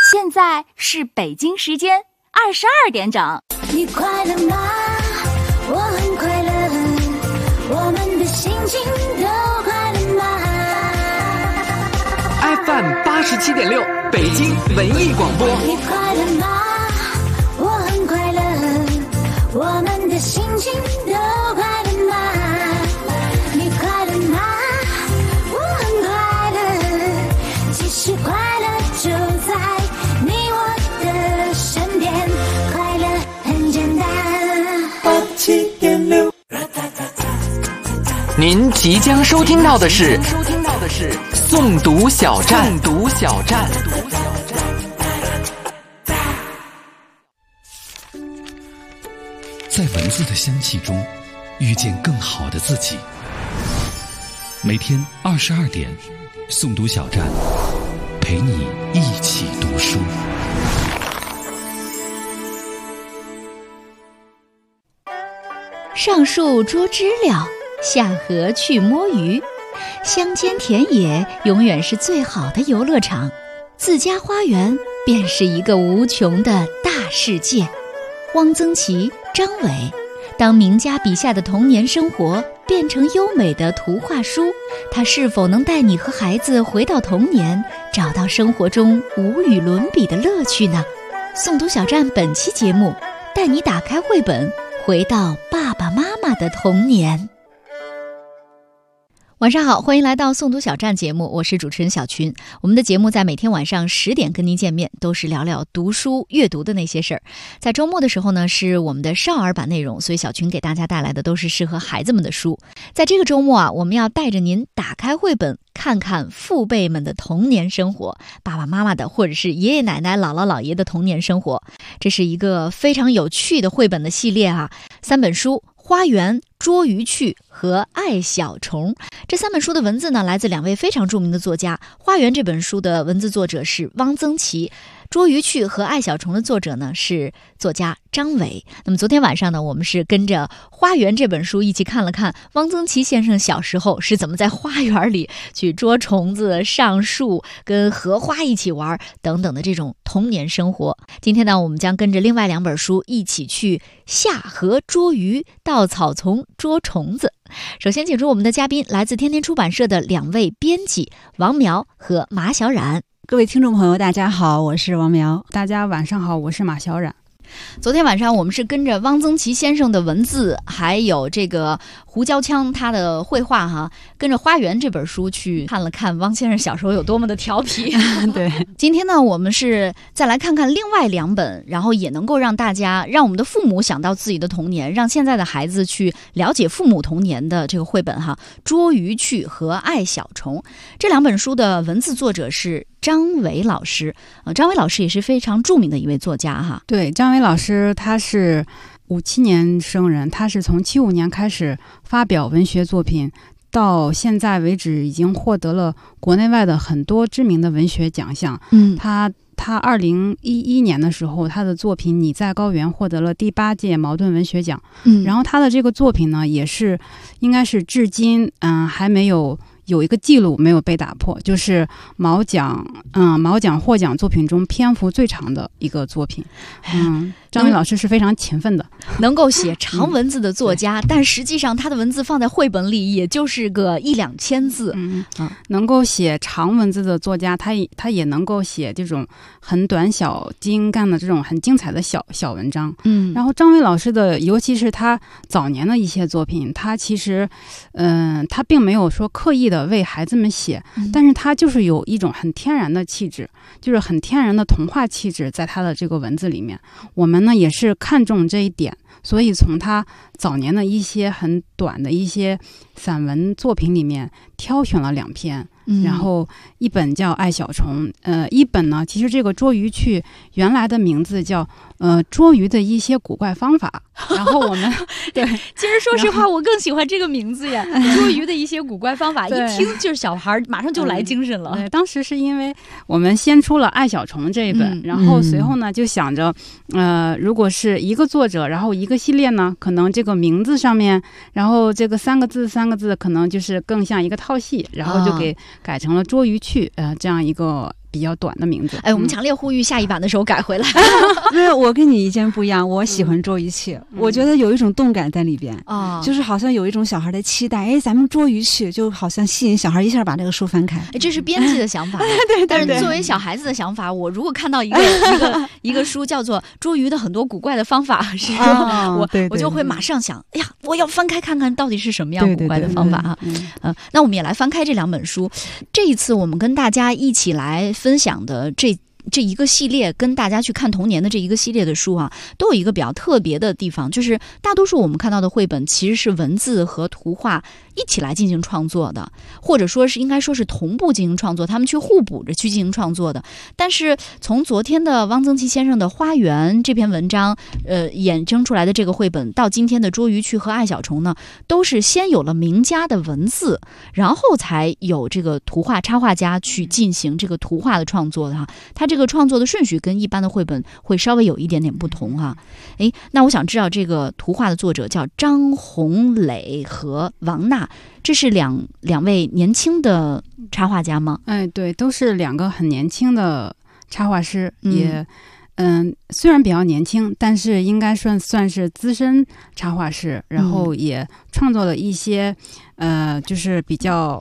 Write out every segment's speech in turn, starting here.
现在是北京时间22点整。 你快乐吗？我很快乐，我们的心情都快乐吗 ？FM 87.6，北京文艺广播。 你快乐吗？我很快乐，我们的心情都快乐吗？你快乐吗？我很快乐，其实快乐就在你我的身边，快乐很简单。87.6， 您即将收听到的是诵读小站。 在文字的香气中遇见更好的自己。每天22点，诵读小站陪你一起读书。 上树捉知了，下河去摸鱼，乡间田野永远是最好的游乐场，自家花园便是一个无穷的大世界。汪曾祺、张伟，当名家笔下的童年生活变成优美的图画书，它是否能带你和孩子回到童年，找到生活中无与伦比的乐趣呢？诵读小站本期节目带你打开绘本，回到爸爸妈妈的童年。晚上好，欢迎来到诵读小站节目，我是主持人小群。我们的节目在每天晚上10点跟您见面，都是聊聊读书阅读的那些事儿。在周末的时候呢，是我们的少儿版内容，所以小群给大家带来的都是适合孩子们的书。在这个周末啊，我们要带着您打开绘本，看看父辈们的童年生活，爸爸妈妈的或者是爷爷奶奶姥姥姥爷的童年生活。这是一个非常有趣的绘本的系列啊，3本书，花园、捉鱼趣和爱小虫。这3本书的文字呢，来自2位非常著名的作家。花园这本书的文字作者是汪曾祺，捉鱼趣和爱小虫的作者呢是作家张伟。那么昨天晚上呢，我们是跟着花园这本书一起看了看汪曾祺先生小时候是怎么在花园里去捉虫子、上树、跟荷花一起玩等等的这种童年生活。今天呢，我们将跟着另外2本书一起去下河捉鱼，到草丛捉虫子。首先请出我们的嘉宾，来自天天出版社的2位编辑王苗和马小冉。 各位听众朋友大家好，我是王苗。大家晚上好，我是马小冉。 昨天晚上我们是跟着汪曾祺先生的文字，还有这个胡椒枪他的绘画哈，跟着花园这本书去看了看汪先生小时候有多么的调皮。 对， 今天呢，我们是再来看看另外2本，然后也能够让我们的父母想到自己的童年，让现在的孩子去了解父母童年的这个绘本哈，捉鱼趣和爱小虫。这2本书的文字作者是张伟老师，张伟老师也是非常著名的一位作家哈。 对，张伟老师他是57年生人，他是从75年开始发表文学作品，到现在为止已经获得了国内外的很多知名的文学奖项。他2011年的时候，他的作品《你在高原》获得了第8届茅盾文学奖。然后他的这个作品呢，也是应该是至今还没有一个记录没有被打破，就是茅奖获奖作品中篇幅最长的一个作品。张伟老师是非常勤奋的， 能够写长文字的作家，但实际上他的文字放在绘本里也就是个1-2千字。 能够写长文字的作家，他也能够写这种很短小精干的这种很精彩的小文章。然后张伟老师的，尤其是他早年的一些作品，他其实他并没有说刻意的为孩子们写，但是他就是有一种很天然的气质，就是很天然的童话气质在他的这个文字里面。我们呢也是看重这一点，所以从他早年的一些很短的一些散文作品里面挑选了2篇。然后一本叫《爱小虫》，一本呢，其实这个捉鱼趣原来的名字叫捉鱼的一些古怪方法。然后我们对， 其实说实话，我更喜欢这个名字呀，捉鱼的一些古怪方法，一听就是小孩马上就来精神了。 对，当时是因为我们先出了《爱小虫》这一本，然后随后呢就想着，如果是一个作者，然后一个系列呢，可能这个名字上面，然后这个3个字可能就是更像一个套系，然后就给改成了捉鱼趣，这样一个比较短的名字。 我们强烈呼吁下一版的时候改回来。 因为我跟你意见不一样，我喜欢捉鱼去，我觉得有一种动感在里边啊，就是好像有一种小孩的期待，咱们捉鱼去，就好像吸引小孩一下把这个书翻开。 这是编辑的想法， 对， 但是作为小孩子的想法，我如果看到一个书叫做《捉鱼的很多古怪的方法》，是说我就会马上想，哎呀，我要翻开看看到底是什么样古怪的方法啊。那我们也来翻开这2本书。这一次我们跟大家一起来分享的这一个系列，跟大家去看童年的这一个系列的书啊，都有一个比较特别的地方，就是大多数我们看到的绘本其实是文字和图画一起来进行创作的，或者说是应该说是同步进行创作，他们去互补着去进行创作的。但是从昨天的汪曾祺先生的《花园》这篇文章衍生出来的这个绘本，到今天的《捉鱼去》和《爱小虫》呢，都是先有了名家的文字，然后才有这个图画插画家去进行这个图画的创作的哈。他这个创作的顺序跟一般的绘本会稍微有一点点不同哈。那我想知道这个图画的作者叫张宏磊和王娜，这是两位年轻的插画家吗？ 对，都是2个很年轻的插画师，也虽然比较年轻，但是应该算是资深插画师，然后也创作了一些就是比较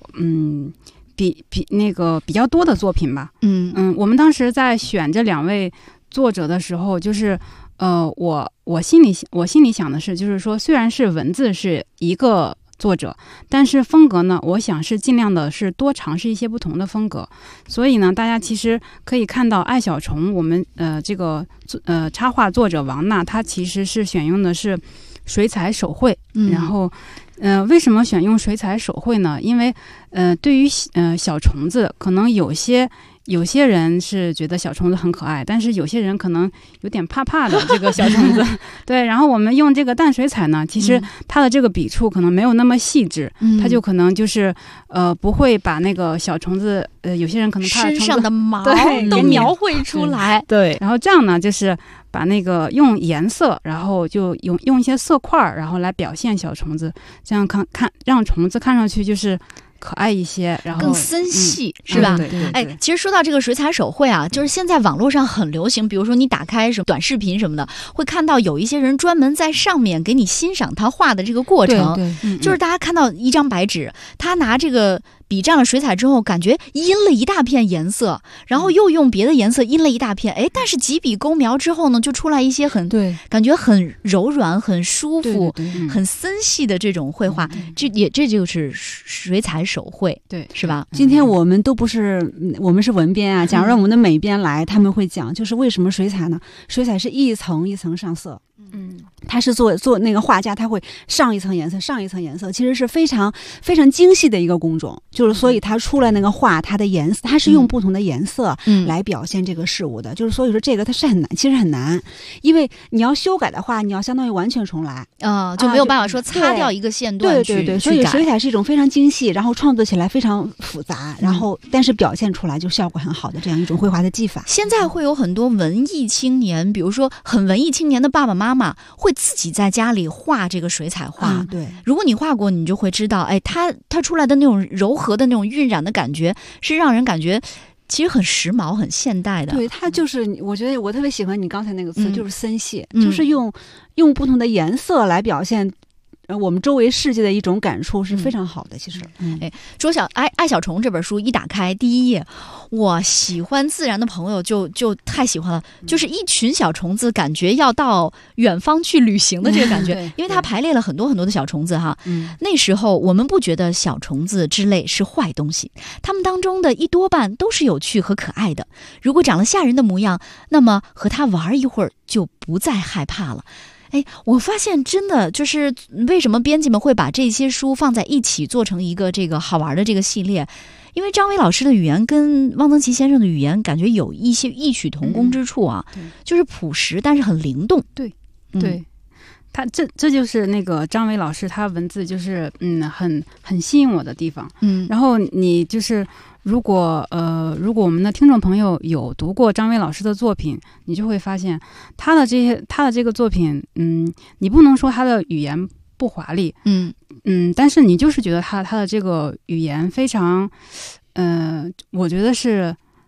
比较多的作品吧。我们当时在选这2位作者的时候，就是我心里想的是，就是说虽然是文字是一个作者，但是风格呢，我想是尽量的是多尝试一些不同的风格。所以呢，大家其实可以看到爱小虫，我们这个插画作者王娜，她其实是选用的是水彩手绘。然后为什么选用水彩手绘呢？因为对于小虫子，可能有些人是觉得小虫子很可爱，但是有些人可能有点怕的这个小虫子。对，然后我们用这个淡水彩呢，其实它的这个笔触可能没有那么细致，它就可能就是不会把那个小虫子有些人可能怕身上的毛都描绘出来。 对，然后这样呢，就是把那个用颜色，然后就用一些色块，然后来表现小虫子，这样看让虫子看上去就是可爱一些，然后更森细，是吧？ 对。 其实说到这个水彩手绘啊，就是现在网络上很流行，比如说你打开什么短视频什么的，会看到有一些人专门在上面给你欣赏他画的这个过程。就是大家看到一张白纸，他拿这个笔蘸了水彩之后，感觉阴了一大片颜色，然后又用别的颜色阴了一大片，但是几笔勾描之后呢，就出来一些感觉很柔软、很舒服、很森细的这种绘画。这就是水彩手绘， 对， 是吧？ 今天我们都不是，我们是文编啊。假如让我们的美编来，他们会讲，就是为什么水彩呢？水彩是一层一层上色。他是做那个画家，他会上一层颜色，上一层颜色，其实是非常非常精细的一个工种。就是所以他出来那个画，它的颜色，它是用不同的颜色来表现这个事物的。就是所以说这个它是很难，其实很难，因为你要修改的话，你要相当于完全重来就没有办法说擦掉一个线段去对，所以水彩是一种非常精细，然后创作起来非常复杂，然后但是表现出来就效果很好的这样一种绘画的技法。 现在会有很多文艺青年，比如说很文艺青年的爸爸妈妈会自己在家里画这个水彩画。 对， 如果你画过，你就会知道，它出来的那种柔和的那种晕染的感觉，是让人感觉其实很时髦、很现代的。 对，它就是我觉得我特别喜欢你刚才那个词，就是森系，就是用不同的颜色来表现我们周围世界的一种感触，是非常好的。其实说爱小虫这本书一打开第一页，我喜欢自然的朋友就太喜欢了，就是一群小虫子，感觉要到远方去旅行的这个感觉。因为它排列了很多很多的小虫子哈。那时候我们不觉得小虫子之类是坏东西，它们当中的一多半都是有趣和可爱的。如果长了吓人的模样，那么和它玩一会儿就不再害怕了。我发现真的就是为什么编辑们会把这些书放在一起做成一个这个好玩的这个系列，因为张伟老师的语言跟汪曾祺先生的语言感觉有一些异曲同工之处啊，就是朴实但是很灵动。 对，他这就是那个张伟老师他文字就是很吸引我的地方。然后你就是如果我们的听众朋友有读过张伟老师的作品，你就会发现他的这个作品，你不能说他的语言不华丽，但是你就是觉得他的这个语言非常，我觉得是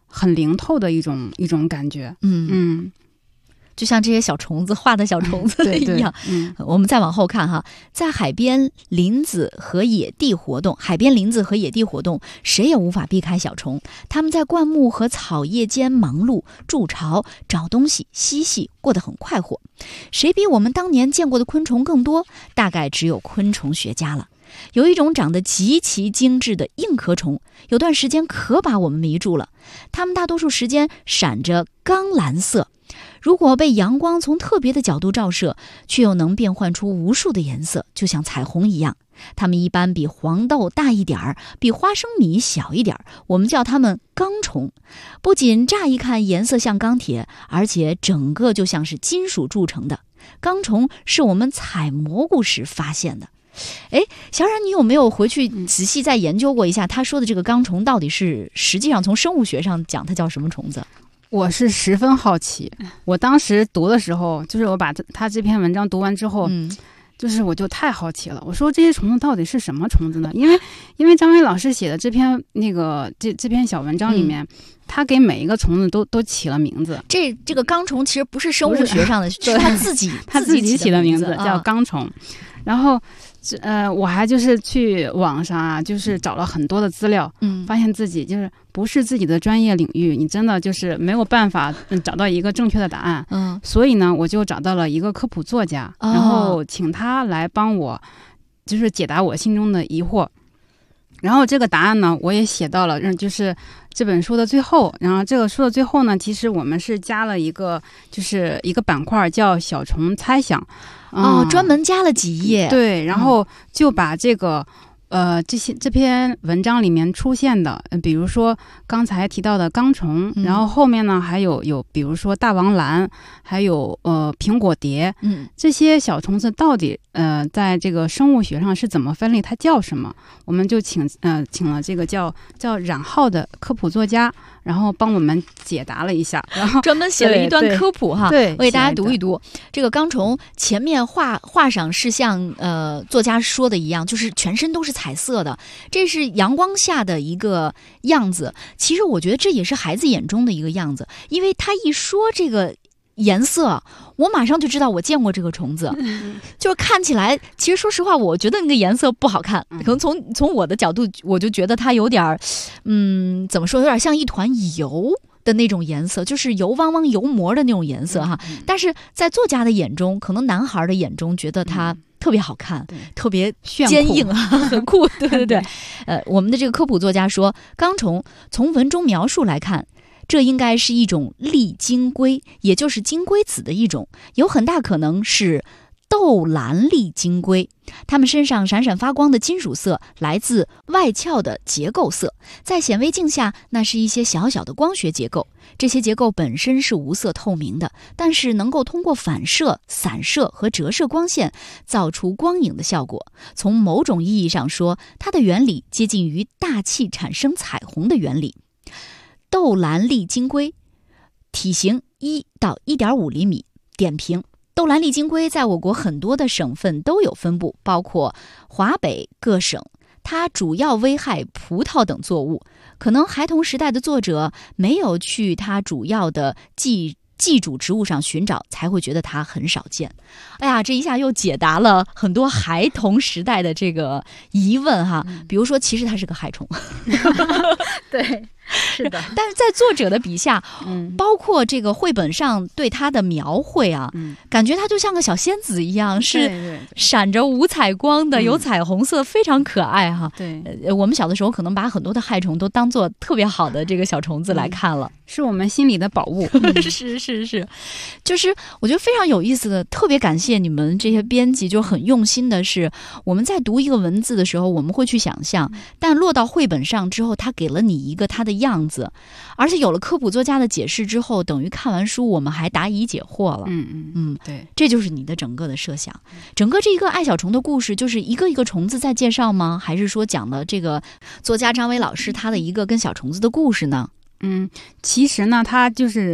很灵透的一种感觉。 就像这些小虫子画的小虫子一样。我们再往后看哈，在海边林子和野地活动，谁也无法避开小虫。它们在灌木和草叶间忙碌筑巢，找东西嬉戏，过得很快活。谁比我们当年见过的昆虫更多？大概只有昆虫学家了。有一种长得极其精致的硬壳虫，有段时间可把我们迷住了。它们大多数时间闪着钢蓝色，如果被阳光从特别的角度照射，却又能变换出无数的颜色，就像彩虹一样。它们一般比黄豆大一点儿，比花生米小一点儿，我们叫它们钢虫。不仅乍一看颜色像钢铁，而且整个就像是金属铸成的。钢虫是我们采蘑菇时发现的。小冉，你有没有回去仔细再研究过一下他说的这个钢虫到底是实际上从生物学上讲它叫什么虫子？ 我是十分好奇。我当时读的时候，就是我把他这篇文章读完之后，就是我就太好奇了。我说这些虫子到底是什么虫子呢？因为张伟老师写的这篇这篇小文章里面，他给每一个虫子都起了名字。 这个钢虫其实不是生物学上的，是他自己起的名字叫钢虫。然后我还就是去网上啊，就是找了很多的资料，发现自己就是不是自己的专业领域，你真的就是没有办法找到一个正确的答案。所以呢，我就找到了一个科普作家，然后请他来帮我，就是解答我心中的疑惑。然后这个答案呢，我也写到了，就是这本书的最后。然后这个书的最后呢，其实我们是加了一个板块，叫小虫猜想。 专门加了几页。 对，然后就把这个这篇文章里面出现的，比如说刚才提到的钢虫，然后后面呢还有比如说大王蓝，还有苹果蝶，这些小虫子到底在这个生物学上是怎么分类，它叫什么？我们就请了这个叫冉浩的科普作家，然后帮我们解答了一下，然后专门写了一段科普哈， 对， 我给大家读一读。这个钢虫前面画上是像作家说的一样，就是全身都是彩色的，这是阳光下的一个样子。其实我觉得这也是孩子眼中的一个样子，因为他一说这个颜色，我马上就知道我见过这个虫子，就是看起来，其实说实话，我觉得那个颜色不好看，可能从我的角度，我就觉得它有点怎么说，有点像一团油的那种颜色，就是油汪汪油膜的那种颜色哈。但是在作家的眼中，可能男孩的眼中觉得它特别好看，特别坚硬啊，很酷。对。我们的这个科普作家说，钢虫从文中描述来看，这应该是一种丽金龟，也就是金龟子的一种，有很大可能是豆蓝丽金龟。它们身上闪闪发光的金属色来自外壳的结构色，在显微镜下，那是一些小小的光学结构。这些结构本身是无色透明的，但是能够通过反射、散射和折射光线造出光影的效果。从某种意义上说，它的原理接近于大气产生彩虹的原理。豆蓝丽金龟体型1到1.5厘米。点评：豆蓝丽金龟在我国很多的省份都有分布，包括华北各省。它主要危害葡萄等作物，可能孩童时代的作者没有去它主要的寄主植物上寻找，才会觉得它很少见。哎呀，这一下又解答了很多孩童时代的这个疑问哈。比如说，其实它是个害虫。 对。是的， 但是在作者的笔下，包括这个绘本上对它的描绘啊，感觉它就像个小仙子一样，是闪着五彩光的，有彩虹色，非常可爱哈。 对， 我们小的时候可能把很多的害虫都当做特别好的这个小虫子来看了， 是我们心里的宝物。 是，就是我觉得非常有意思的，特别感谢你们这些编辑，就很用心的是，我们在读一个文字的时候，我们会去想象，但落到绘本上之后，它给了你一个它的样子，而且有了科普作家的解释之后，等于看完书我们还答疑解惑了。 对， 这就是你的整个的设想。整个这一个爱小虫的故事，就是一个一个虫子在介绍吗？还是说讲了这个作家张伟老师他的一个跟小虫子的故事呢？ 其实呢，他就是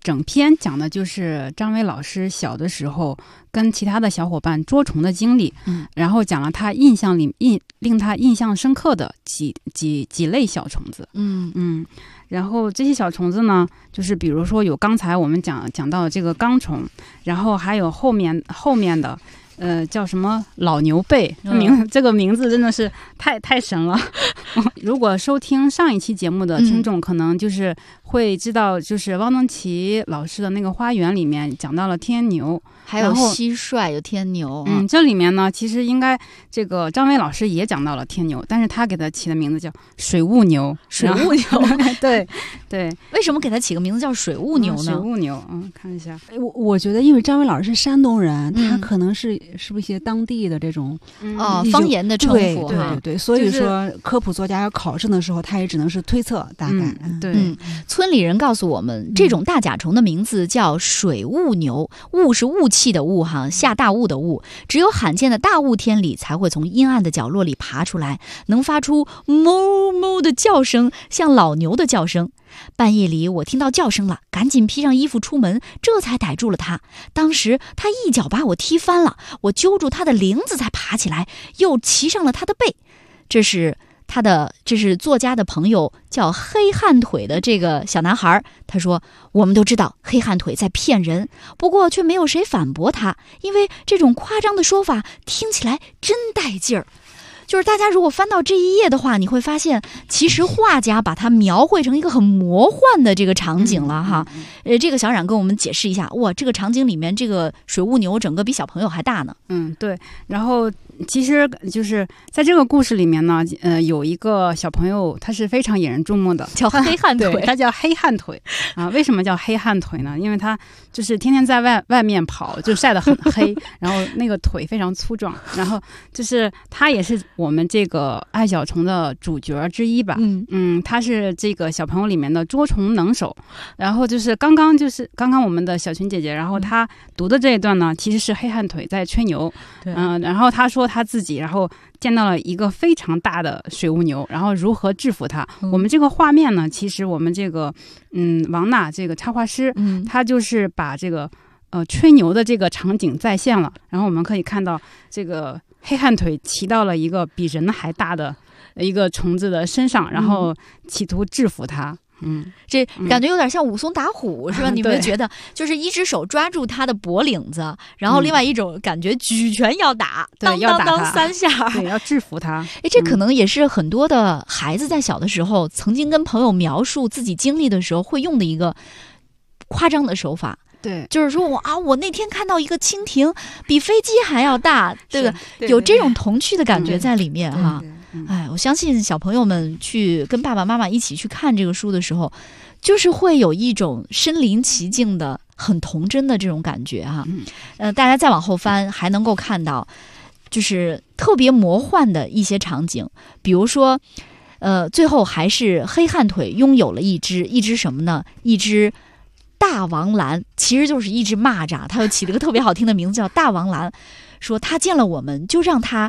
整篇讲的就是张薇老师小的时候跟其他的小伙伴捉虫的经历，然后讲了他令他印象深刻的几类小虫子，然后这些小虫子呢，就是比如说有刚才我们讲到的这个钢虫，然后还有后面的。叫什么老牛背，这个名字真的是太神了。如果收听上一期节目的听众，可能就是会知道，就是汪曾祺老师的那个花园里面讲到了天牛， 还有蟋蟀，有天牛。 这里面呢，其实应该这个张薇老师也讲到了天牛，但是他给他起的名字叫水雾牛。 水雾牛， 对。 为什么给他起个名字叫水雾牛呢？ 水雾牛，看一下。 我觉得，因为张薇老师是山东人，他可能是不是一些当地的这种方言的称呼？ 对，所以说科普作家要考证的时候，他也只能是推测大概。 村里人告诉我们，这种大甲虫的名字叫水雾牛，雾是雾气的雾哈，下大雾的雾，只有罕见的大雾天里才会从阴暗的角落里爬出来，能发出哞哞的叫声，像老牛的叫声。半夜里我听到叫声了，赶紧披上衣服出门，这才逮住了他。当时他一脚把我踢翻了，我揪住他的领子才爬起来，又骑上了他的背。这是作家的朋友叫黑汗腿的这个小男孩，他说我们都知道黑汗腿在骗人，不过却没有谁反驳他，因为这种夸张的说法听起来真带劲儿。就是大家如果翻到这一页的话，你会发现其实画家把它描绘成一个很魔幻的这个场景了哈。这个小冉跟我们解释一下，哇，这个场景里面这个水雾牛整个比小朋友还大呢。 对。然后其实就是在这个故事里面呢，有一个小朋友他是非常引人注目的， 叫黑汗腿。 他叫黑汗腿啊。为什么叫黑汗腿呢？因为他就是天天在外面跑，就晒得很黑，然后那个腿非常粗壮，然后就是他也是我们这个爱小虫的主角之一吧。他是这个小朋友里面的捉虫能手。然后就是刚刚我们的小群姐姐，然后她读的这一段呢，其实是黑汗腿在吹牛。然后她说她自己然后见到了一个非常大的水雾牛，然后如何制服它。我们这个画面呢，其实我们这个王娜这个插画师，她就是把这个吹牛的这个场景再现了。然后我们可以看到这个黑汗腿骑到了一个比人还大的一个虫子的身上，然后企图制服它。 这感觉有点像武松打虎是吧？你们觉得就是一只手抓住他的脖领子，然后另外一种感觉举拳要打，当当当3下， 对，要制服他。 这可能也是很多的孩子在小的时候曾经跟朋友描述自己经历的时候会用的一个夸张的手法。 对， 就是说我那天看到一个蜻蜓比飞机还要大，对吧？有这种童趣的感觉在里面哈。我相信小朋友们去跟爸爸妈妈一起去看这个书的时候，就是会有一种身临其境的很童真的这种感觉哈。大家再往后翻还能够看到就是特别魔幻的一些场景，比如说最后还是黑汗腿拥有了一只什么呢？一只大王蓝，其实就是一只蚂蚱，他又起了个特别好听的名字叫大王蓝。说他见了我们就让他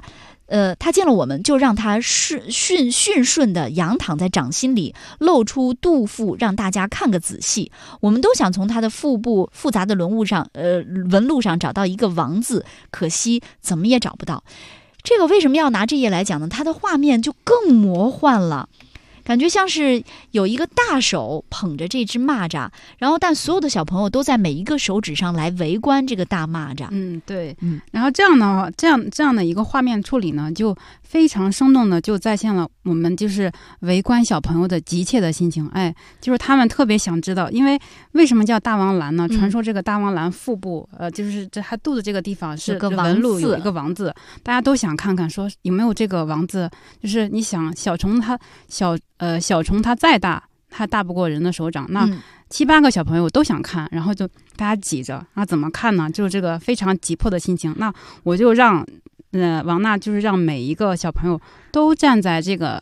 驯顺的仰躺在掌心里，露出肚腹让大家看个仔细。我们都想从他的腹部复杂的纹路上找到一个王字，可惜怎么也找不到。这个为什么要拿这页来讲呢？它的画面就更魔幻了，感觉像是有一个大手捧着这只蚂蚱，然后但所有的小朋友都在每一个手指上来围观这个大蚂蚱。 对。然后这样的一个画面处理呢，就非常生动的就再现了我们就是围观小朋友的急切的心情。就是他们特别想知道，因为为什么叫大王蓝呢？传说这个大王蓝腹部就是这他肚子这个地方是个纹路有一个王字，大家都想看看说有没有这个王字。就是你想小虫它再大，它大不过人的手掌，那7、8个小朋友都想看，然后就大家挤着，那怎么看呢？就是这个非常急迫的心情。那我就让王娜就是让每一个小朋友都站在这个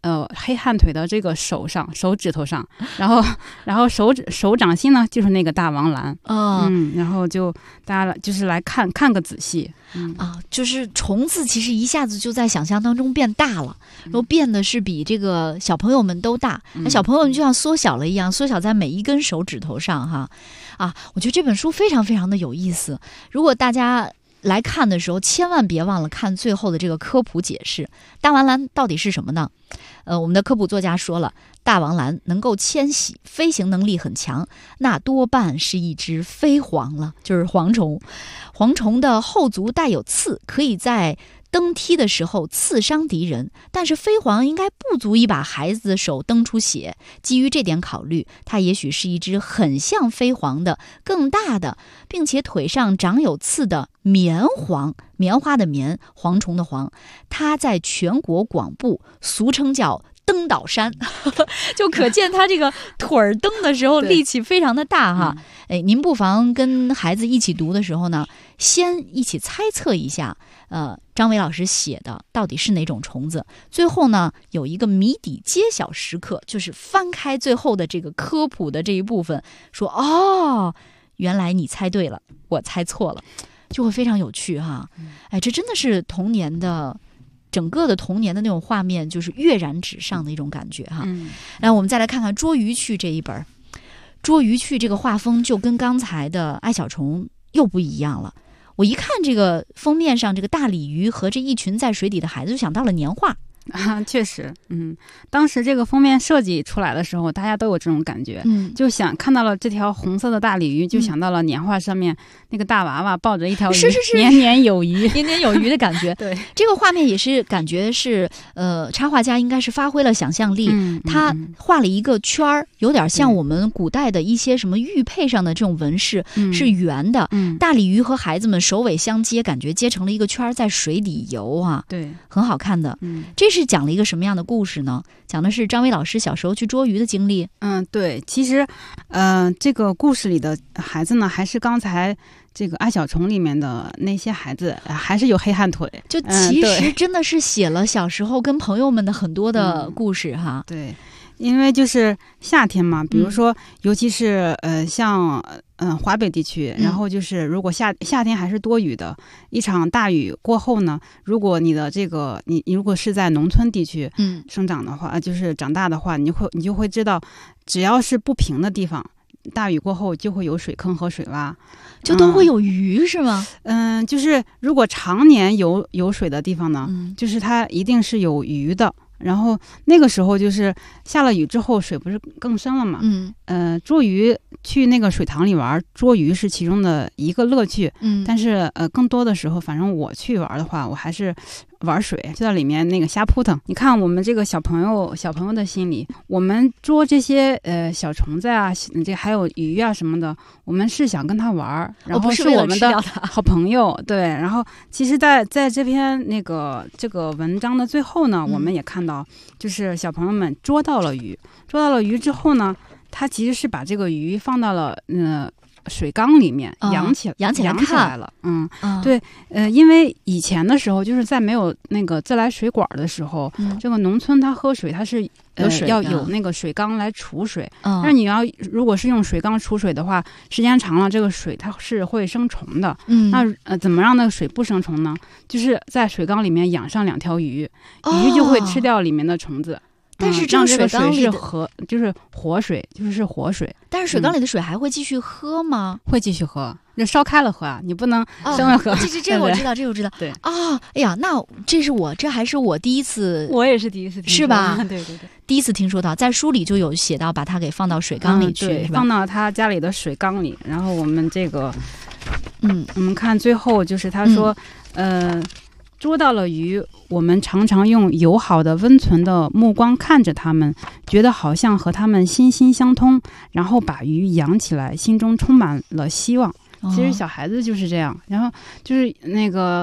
黑汗腿的这个手指头上，然后手掌心呢就是那个大王蓝。然后就大家就是来看个仔细。 就是虫子其实一下子就在想象当中变大了，然后变得是比这个小朋友们都大，那小朋友们就像缩小了一样，缩小在每一根手指头上哈。我觉得这本书非常非常的有意思，如果大家来看的时候，千万别忘了看最后的这个科普解释。大王蓝到底是什么呢？我们的科普作家说了，大王蓝能够迁徙，飞行能力很强，那多半是一只飞蝗了，就是蝗虫。蝗虫的后足带有刺，可以在登梯的时候刺伤敌人，但是飞蝗应该不足以把孩子的手蹬出血。基于这点考虑，它也许是一只很像飞蝗的、更大的，并且腿上长有刺的棉蝗，棉花的棉，蝗虫的蝗。它在全国广布，俗称叫蹬倒山，就可见他这个腿儿蹬的时候力气非常的大哈。您不妨跟孩子一起读的时候呢，先一起猜测一下，张伟老师写的到底是哪种虫子。最后呢，有一个谜底揭晓时刻，就是翻开最后的这个科普的这一部分，说原来你猜对了，我猜错了，就会非常有趣哈。这真的是童年的。整个的童年的那种画面就是跃然纸上的一种感觉哈。然后我们再来看看捉鱼去这一本，捉鱼去这个画风就跟刚才的爱小虫又不一样了。我一看这个封面上这个大鲤鱼和这一群在水底的孩子，就想到了年画。 确实，当时这个封面设计出来的时候，大家都有这种感觉，就想看到了这条红色的大鲤鱼，就想到了年画上面那个大娃娃抱着一条鱼， 是年年有余， 年年有余的感觉。 对， 这个画面也是感觉是，插画家应该是发挥了想象力，他画了一个圈儿，有点像我们古代的一些什么玉佩上的这种纹饰，是圆的。大鲤鱼和孩子们首尾相接，感觉接成了一个圈儿，在水底游啊， 对， 很好看的。这是讲了一个什么样的故事呢？讲的是张伟老师小时候去捉鱼的经历。 对，其实，这个故事里的孩子呢，还是刚才这个爱小虫里面的那些孩子，还是有黑汗腿。 就其实真的是写了小时候跟朋友们的很多的故事哈。 对。因为就是夏天嘛，比如说，尤其是像华北地区，然后就是如果夏天还是多雨的，一场大雨过后呢，如果你的这个你如果是在农村地区生长的话，就是长大的话，你就会知道，只要是不平的地方，大雨过后就会有水坑和水洼， 就都会有鱼是吗？ 就是如果常年有水的地方呢，就是它一定是有鱼的。然后那个时候就是下了雨之后，水不是更深了嘛？捉鱼去那个水塘里玩，捉鱼是其中的一个乐趣。但是更多的时候，反正我去玩的话，我还是玩水，就在里面那个瞎扑腾。你看我们这个小朋友的心里，我们捉这些小虫子啊，这还有鱼啊什么的，我们是想跟他玩，然后是我们的好朋友。对，然后其实在这篇这个文章的最后呢，我们也看到，就是小朋友们捉到了鱼之后呢，他其实是把这个鱼放到了水缸里面养起来了。对，因为以前的时候，就是在没有那个自来水管的时候，这个农村它喝水它是要有那个水缸来储水。但是你如果是用水缸储水的话，时间长了，这个水它是会生虫的。那怎么让那个水不生虫呢？就是在水缸里面养上2条鱼，鱼就会吃掉里面的虫子。 但是这个水缸里就是活水，就是活水。 但是水缸里的水还会继续喝吗？ 会继续喝，就烧开了喝啊，你不能生了喝。 这我知道，这我知道。 对哎呀，那这还是我第一次， 我也是第一次听说， 是吧？ 对， 第一次听说到，在书里就有写到，把它给放到水缸里去， 对，放到他家里的水缸里。然后我们这个，我们看最后就是他说，捉到了鱼，我们常常用友好的温存的目光看着它们，觉得好像和它们心心相通，然后把鱼养起来，心中充满了希望。其实小孩子就是这样，然后就是那个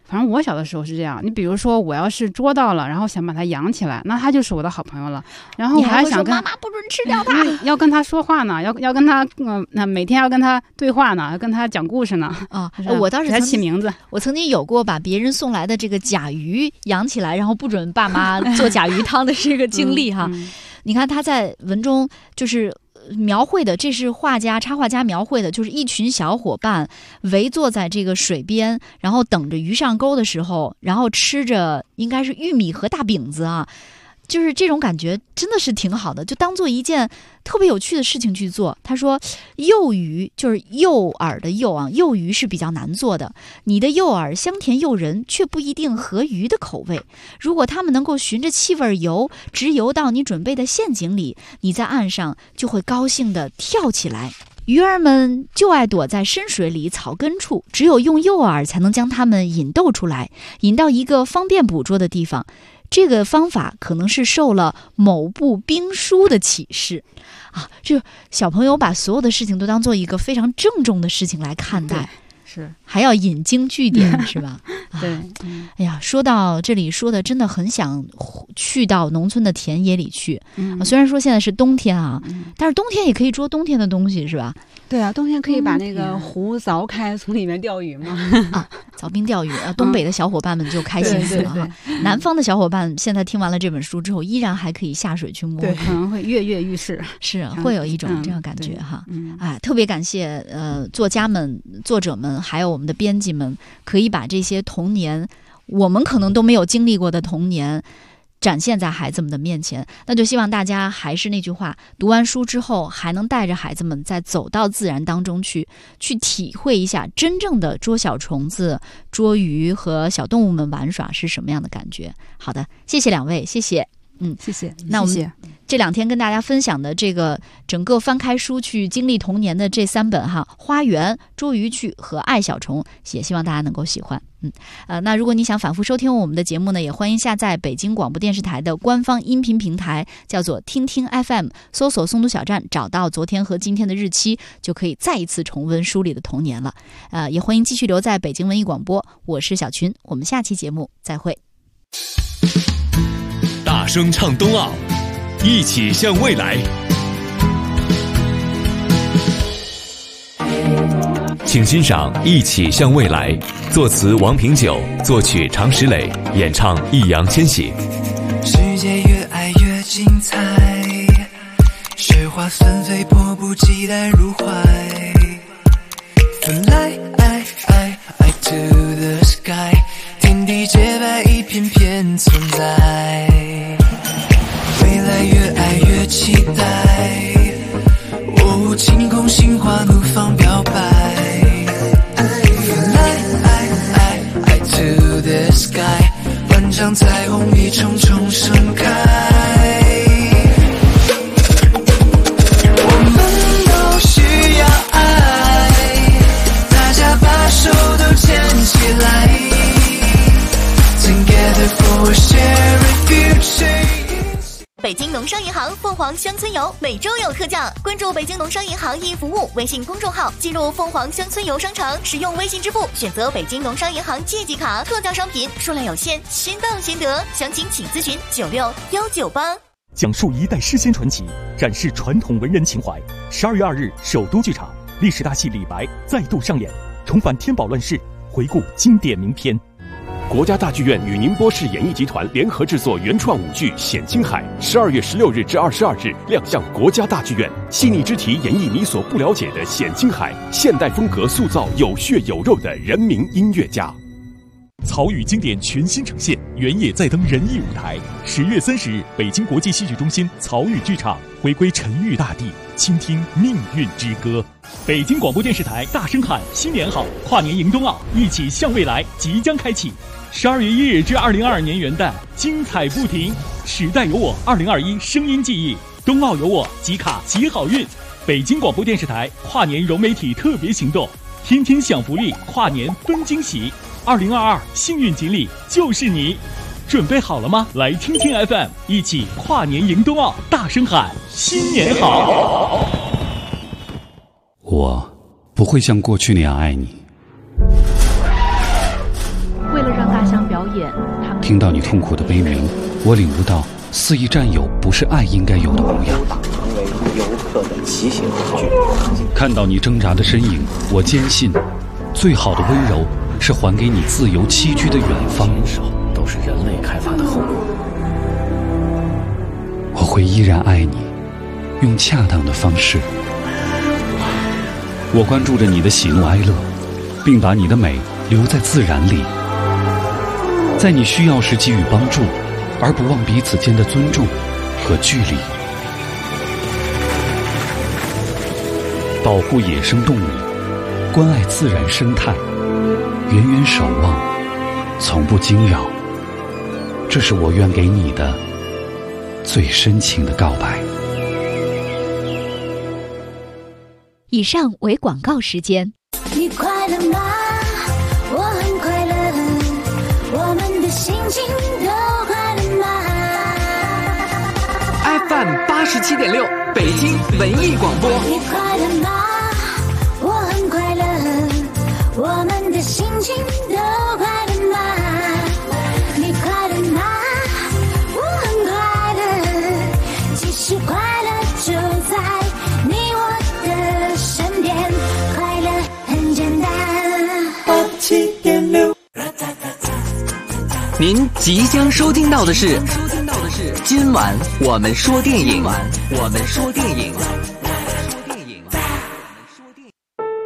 反正我小的时候是这样，你比如说我要是捉到了，然后想把它养起来，那它就是我的好朋友了。然后我还想跟妈妈不准吃掉它， 要跟他说话呢，要跟他那每天要跟他对话呢，要跟他讲故事呢。 我倒是给他起名字。 我曾经有过把别人送来的这个甲鱼养起来，然后不准爸妈做甲鱼汤的这个经历哈。你看他在文中就是描绘的，这是插画家描绘的，就是一群小伙伴围坐在这个水边，然后等着鱼上钩的时候，然后吃着应该是玉米和大饼子啊，就是这种感觉真的是挺好的，就当做一件特别有趣的事情去做。他说幼鱼就是诱饵的诱啊，幼鱼是比较难做的，你的诱饵香甜诱人，却不一定合鱼的口味。如果它们能够循着气味游，直游到你准备的陷阱里，你在岸上就会高兴地跳起来。鱼儿们就爱躲在深水里草根处，只有用诱饵才能将它们引逗出来，引到一个方便捕捉的地方。这个方法可能是受了某部兵书的启示啊，就小朋友把所有的事情都当做一个非常郑重的事情来看待， 是还要引经据典是吧？ 对， 哎呀，说到这里说的真的很想去到农村的田野里去。虽然说现在是冬天啊，但是冬天也可以捉冬天的东西是吧？ 对啊，冬天可以把那个湖凿开，从里面钓鱼嘛。 凿冰钓鱼东北的小伙伴们就开心死了哈。南方的小伙伴现在听完了这本书之后，依然还可以下水去摸， 对，可能会跃跃欲试， 是会有一种这样感觉哈。特别感谢作者们，还有我们的编辑们，可以把这些童年我们可能都没有经历过的童年展现在孩子们的面前。那就希望大家还是那句话，读完书之后还能带着孩子们再走到自然当中去体会一下真正的捉小虫子、捉鱼和小动物们玩耍是什么样的感觉。好的，谢谢两位，谢谢。 谢谢。 那我们这2天跟大家分享的这个整个翻开书去经历童年的这3本哈，《花园》、《捉鱼去》和《爱小虫》，也希望大家能够喜欢。那如果你想反复收听我们的节目呢，也欢迎下载北京广播电视台的官方音频平台，叫做听听 FM， 搜索松都小站，找到昨天和今天的日期，就可以再一次重温书里的童年了。也欢迎继续留在北京文艺广播，我是小群，我们下期节目再会。 大声唱冬奥，一起向未来。请欣赏《一起向未来》，作词王平久，作曲常石磊，演唱易烊千玺。 世界越爱越精彩，雪花纷飞，迫不及待入怀。Fly to the sky， 天地洁白，一片片存在。未来越爱越期待，晴空心花怒放表白。Fly to the sky， 万丈彩虹一重重盛开。我们都需要爱，大家把手都牵起来 ，Together for a shared future。 北京农商银行凤凰乡村游每周有特价，关注北京农商银行易服务微信公众号，进入凤凰乡村游商城，使用微信支付，选择北京农商银行借记卡，特价商品数量有限，先到先得，详情请咨询96198。 讲述一代诗仙传奇，展示传统文人情怀。12月2日，首都剧场历史大戏李白再度上演，重返天宝乱世，回顾经典名篇。 国家大剧院与宁波市演艺集团联合制作原创舞剧《显青海》，12月16日至22日亮相国家大剧院，细腻之题演绎你所不了解的显青海，现代风格塑造有血有肉的人民音乐家。 曹禺经典全新呈现，原野再登人艺舞台。10月30日，北京国际戏剧中心曹禺剧场回归沉郁大地，倾听命运之歌。北京广播电视台大声喊新年好，跨年迎冬奥，一起向未来即将开启。12月1日至2022年元旦，精彩不停。时代有我2021声音记忆，冬奥有我，集卡集好运。北京广播电视台跨年融媒体特别行动，天天享福利，跨年分惊喜。2022幸运锦鲤就是你，准备好了吗？来听听 FM， 一起跨年迎冬奥，大声喊新年好。 我不会像过去那样爱你。 为了让演，他们听到你痛苦的悲鸣，我领悟到肆意占有不是爱应该有的模样。 成为游客的骑行工具。 看到你挣扎的身影，我坚信，最好的温柔是还给你自由栖居的远方。 都是人类开发的后果。 我会依然爱你，用恰当的方式。我关注着你的喜怒哀乐，并把你的美留在自然里，在你需要时给予帮助，而不忘彼此间的尊重和距离。保护野生动物，关爱自然生态，远远守望，从不惊扰。这是我愿给你的最深情的告白。 以上为广告时间。 你快乐吗？我很快乐，我们的心情都快乐吗 FM 87.6北京文艺广播。 你快乐吗？我很快乐，我们的心情都快乐吗？你快乐吗？我很快乐，其实快乐就在你我的身边，快乐很简单。87.6。 您即将收听到的是今晚我们说电影。